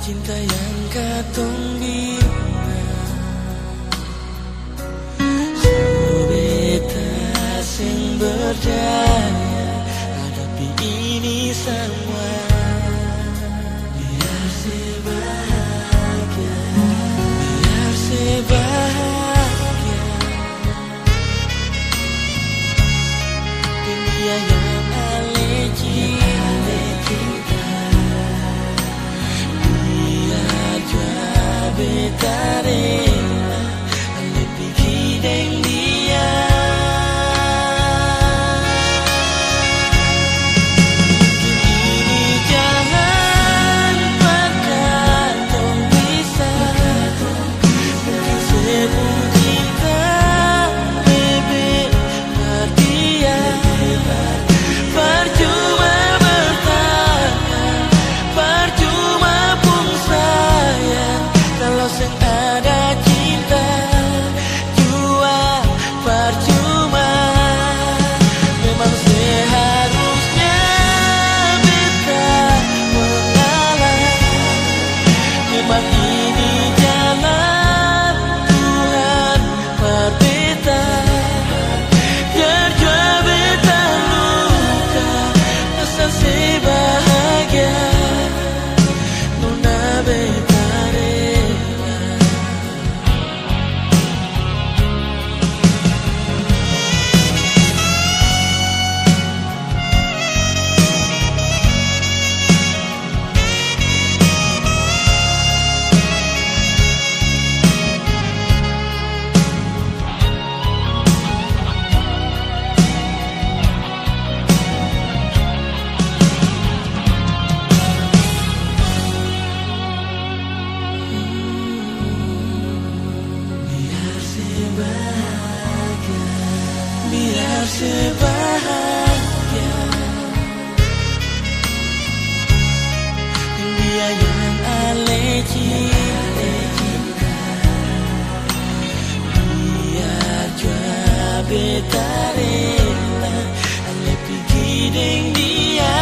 cinta yang katong bina, beta sing berdaya hadapi ini semua. Biar sebahagia, biar sebahagia dunia yang cinta. Biar jua beta rela ale pergi deng dia. Ini jangan pernah tong bisa, mungkin sebelum cinta lebih berdia. Percuma bertahan, percuma pun sayang, kalau seng ada cinta jua percuma. Memang seharusnya beta mengalah, memang ini jalan Tuhan berbeda. Biar jua beta luka, asal sebahagia, nona beta rela. Biar sebahagia dia yang ale cinta. Biar jua beta rela ale pergi deng dia.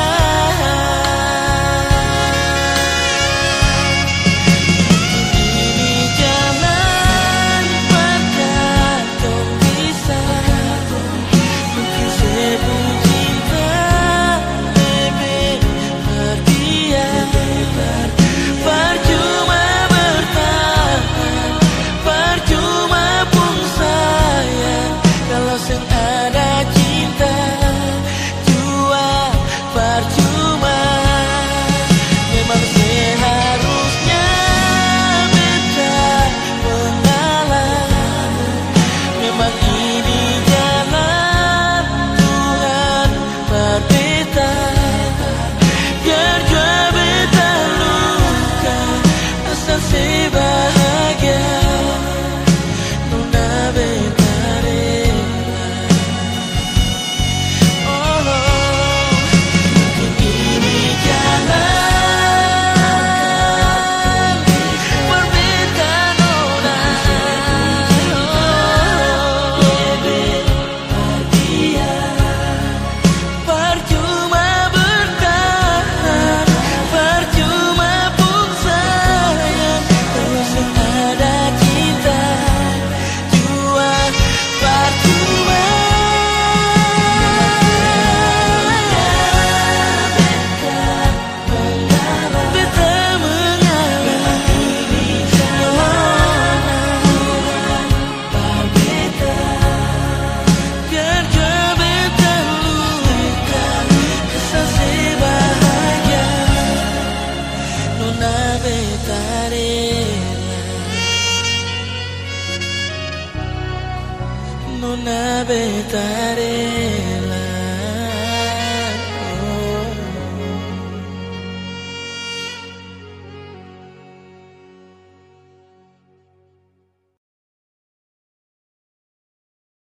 Nona beta rela.